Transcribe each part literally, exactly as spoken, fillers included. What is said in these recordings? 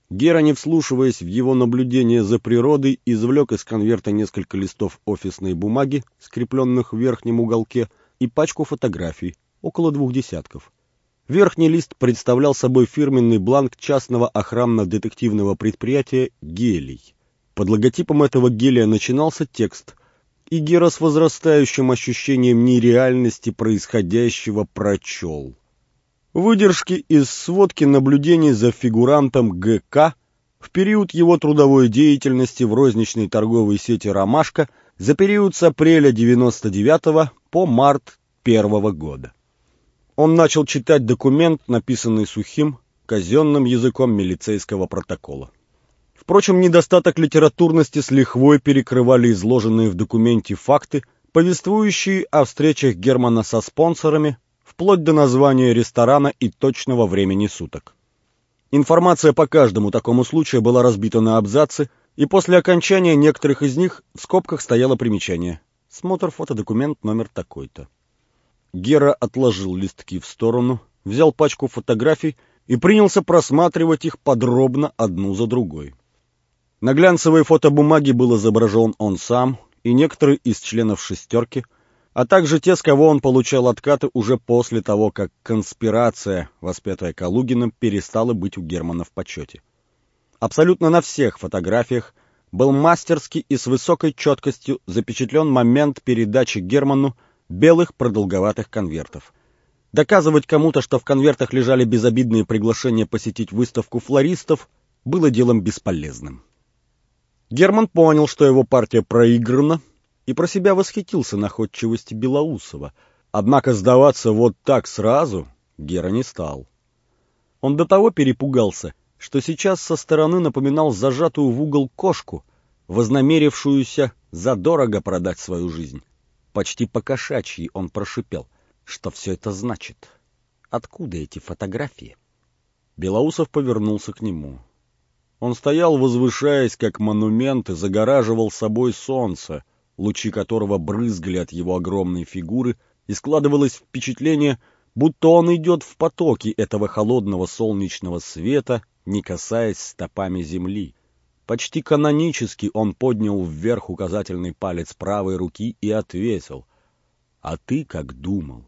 Гера, не вслушиваясь в его наблюдение за природой, извлек из конверта несколько листов офисной бумаги, скрепленных в верхнем уголке, и пачку фотографий, около двух десятков. Верхний лист представлял собой фирменный бланк частного охранно-детективного предприятия «Гелий». Под логотипом этого гелия начинался текст, и Гера с возрастающим ощущением нереальности происходящего прочел. Выдержки из сводки наблюдений за фигурантом Гэ Ка в период его трудовой деятельности в розничной торговой сети «Ромашка» за период с апреля девяносто девятого по март первого года. Он начал читать документ, написанный сухим, казенным языком милицейского протокола. Впрочем, недостаток литературности с лихвой перекрывали изложенные в документе факты, повествующие о встречах Германа со спонсорами, вплоть до названия ресторана и точного времени суток. Информация по каждому такому случаю была разбита на абзацы, и после окончания некоторых из них в скобках стояло примечание: смотр фотодокумент номер такой-то. Гера отложил листки в сторону, взял пачку фотографий и принялся просматривать их подробно одну за другой. На глянцевой фотобумаге был изображен он сам и некоторые из членов «шестерки», а также те, с кого он получал откаты уже после того, как конспирация, воспетая Калугиным, перестала быть у Германа в почете. Абсолютно на всех фотографиях был мастерски и с высокой четкостью запечатлен момент передачи Герману белых продолговатых конвертов. Доказывать кому-то, что в конвертах лежали безобидные приглашения посетить выставку флористов, было делом бесполезным. Герман понял, что его партия проиграна, и про себя восхитился находчивости Белоусова. Однако сдаваться вот так сразу Гера не стал. Он до того перепугался, что сейчас со стороны напоминал зажатую в угол кошку, вознамерившуюся задорого продать свою жизнь. Почти по-кошачьи он прошипел: что все это значит? Откуда эти фотографии? Белоусов повернулся к нему. Он стоял, возвышаясь, как монумент, и загораживал собой солнце, лучи которого брызгали от его огромной фигуры, и складывалось впечатление, будто он идет в потоке этого холодного солнечного света, не касаясь стопами земли. Почти канонически он поднял вверх указательный палец правой руки и ответил: «А ты как думал?»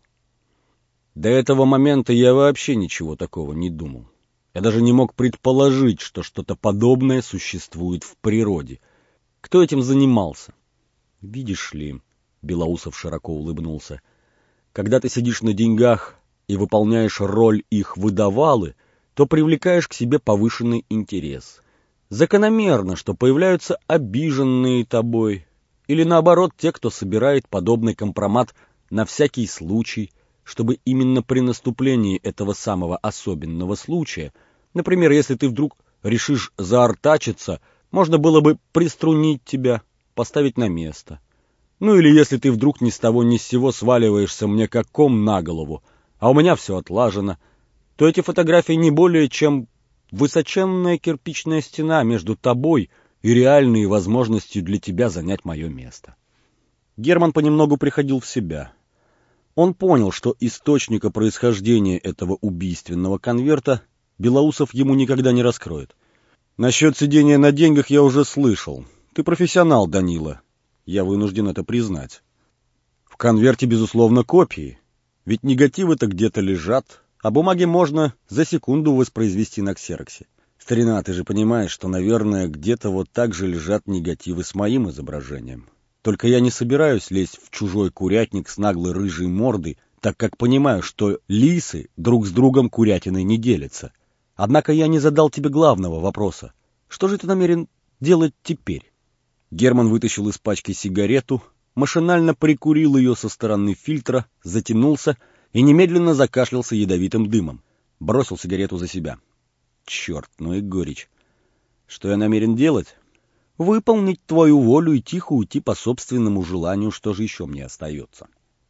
До этого момента я вообще ничего такого не думал. Я даже не мог предположить, что что-то подобное существует в природе. Кто этим занимался? «Видишь ли», — Белоусов широко улыбнулся, — «когда ты сидишь на деньгах и выполняешь роль их выдавалы, то привлекаешь к себе повышенный интерес. Закономерно, что появляются обиженные тобой, или наоборот те, кто собирает подобный компромат на всякий случай, чтобы именно при наступлении этого самого особенного случая, например, если ты вдруг решишь заортачиться, можно было бы приструнить тебя, поставить на место. Ну или если ты вдруг ни с того ни с сего сваливаешься мне как ком на голову, а у меня все отлажено, то эти фотографии не более чем высоченная кирпичная стена между тобой и реальной возможностью для тебя занять мое место». Герман понемногу приходил в себя. Он понял, что источника происхождения этого убийственного конверта Белоусов ему никогда не раскроет. «Насчет сидения на деньгах я уже слышал. Ты профессионал, Данила. Я вынужден это признать. В конверте, безусловно, копии. Ведь негативы-то где-то лежат, а бумаги можно за секунду воспроизвести на ксероксе. Старина, ты же понимаешь, что, наверное, где-то вот так же лежат негативы с моим изображением. Только я не собираюсь лезть в чужой курятник с наглой рыжей мордой, так как понимаю, что лисы друг с другом курятиной не делятся. Однако я не задал тебе главного вопроса. Что же ты намерен делать теперь?» Герман вытащил из пачки сигарету, машинально прикурил ее со стороны фильтра, затянулся и немедленно закашлялся ядовитым дымом. Бросил сигарету за себя. «Черт, ну и горечь. Что я намерен делать? Выполнить твою волю и тихо уйти по собственному желанию, что же еще мне остается?»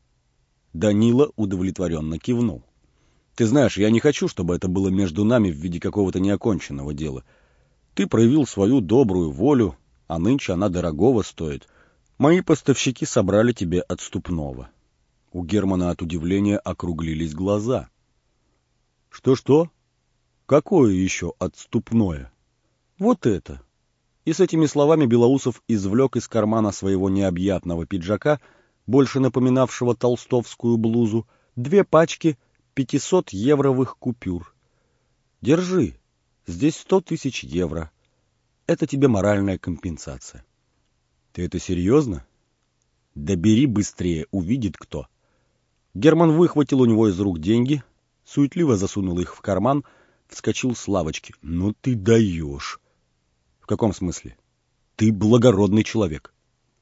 Данила удовлетворенно кивнул. «Ты знаешь, я не хочу, чтобы это было между нами в виде какого-то неоконченного дела. Ты проявил свою добрую волю, а нынче она дорогого стоит. Мои поставщики собрали тебе отступного». У Германа от удивления округлились глаза. «Что-что? Какое еще отступное?» Вот это. И с этими словами Белоусов извлек из кармана своего необъятного пиджака, больше напоминавшего толстовскую блузу, две пачки пятисотевровых купюр. Держи, здесь сто тысяч евро. Это тебе моральная компенсация. Ты это серьезно? Да бери быстрее, увидит кто. Герман выхватил у него из рук деньги, суетливо засунул их в карман, вскочил с лавочки. Ну ты даешь. В каком смысле? Ты благородный человек.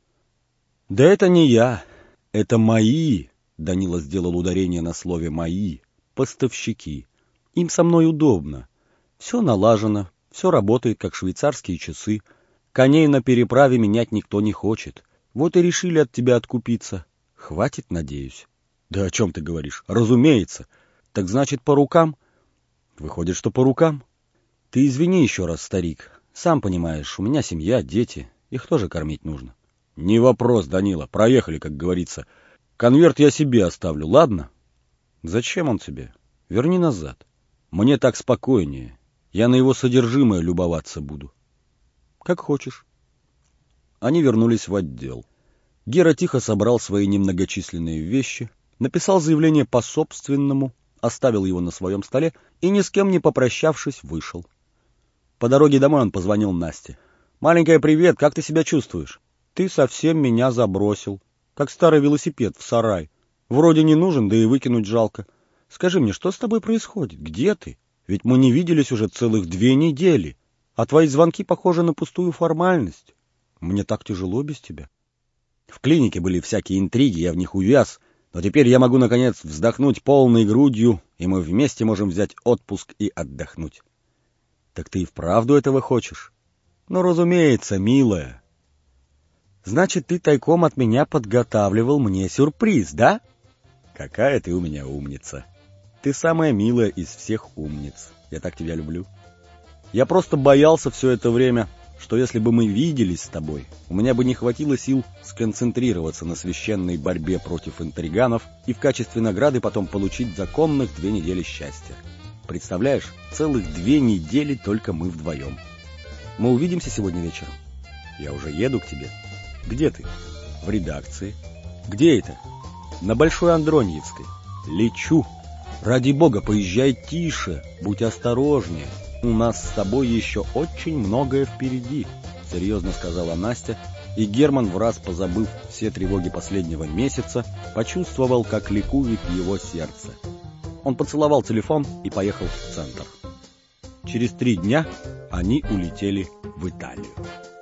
Да это не я, это мои, Данила сделал ударение на слове «мои», поставщики. Им со мной удобно. Все налажено, все работает, как швейцарские часы. Коней на переправе менять никто не хочет. Вот и решили от тебя откупиться. Хватит, надеюсь. Да о чем ты говоришь? Разумеется. Так значит, по рукам? Выходит, что по рукам. Ты извини еще раз, старик. Сам понимаешь, у меня семья, дети. Их тоже кормить нужно. Не вопрос, Данила. Проехали, как говорится. Конверт я себе оставлю, ладно? Зачем он тебе? Верни назад. Мне так спокойнее. Я на его содержимое любоваться буду. Как хочешь. Они вернулись в отдел. Гера тихо собрал свои немногочисленные вещи, написал заявление по собственному, оставил его на своем столе и, ни с кем не попрощавшись, вышел. По дороге домой он позвонил Насте. «Маленькая, привет, как ты себя чувствуешь?» «Ты совсем меня забросил, как старый велосипед в сарай. Вроде не нужен, да и выкинуть жалко. Скажи мне, что с тобой происходит? Где ты? Ведь мы не виделись уже целых две недели, а твои звонки похожи на пустую формальность. Мне так тяжело без тебя». В клинике были всякие интриги, я в них увяз, но теперь я могу, наконец, вздохнуть полной грудью, и мы вместе можем взять отпуск и отдохнуть. Так ты и вправду этого хочешь? Ну, разумеется, милая. Значит, ты тайком от меня подготавливал мне сюрприз, да? Какая ты у меня умница. Ты самая милая из всех умниц. Я так тебя люблю. Я просто боялся все это время, что если бы мы виделись с тобой, у меня бы не хватило сил сконцентрироваться на священной борьбе против интриганов и в качестве награды потом получить законных две недели счастья. Представляешь, целых две недели только мы вдвоем. Мы увидимся сегодня вечером. Я уже еду к тебе. Где ты? В редакции. Где это? На Большой Андроньевской. Лечу. Ради бога, поезжай тише, будь осторожнее. У нас с тобой еще очень многое впереди, серьезно сказала Настя, и Герман, враз позабыв все тревоги последнего месяца, почувствовал, как ликует его сердце. Он поцеловал телефон и поехал в центр. Через три дня они улетели в Италию.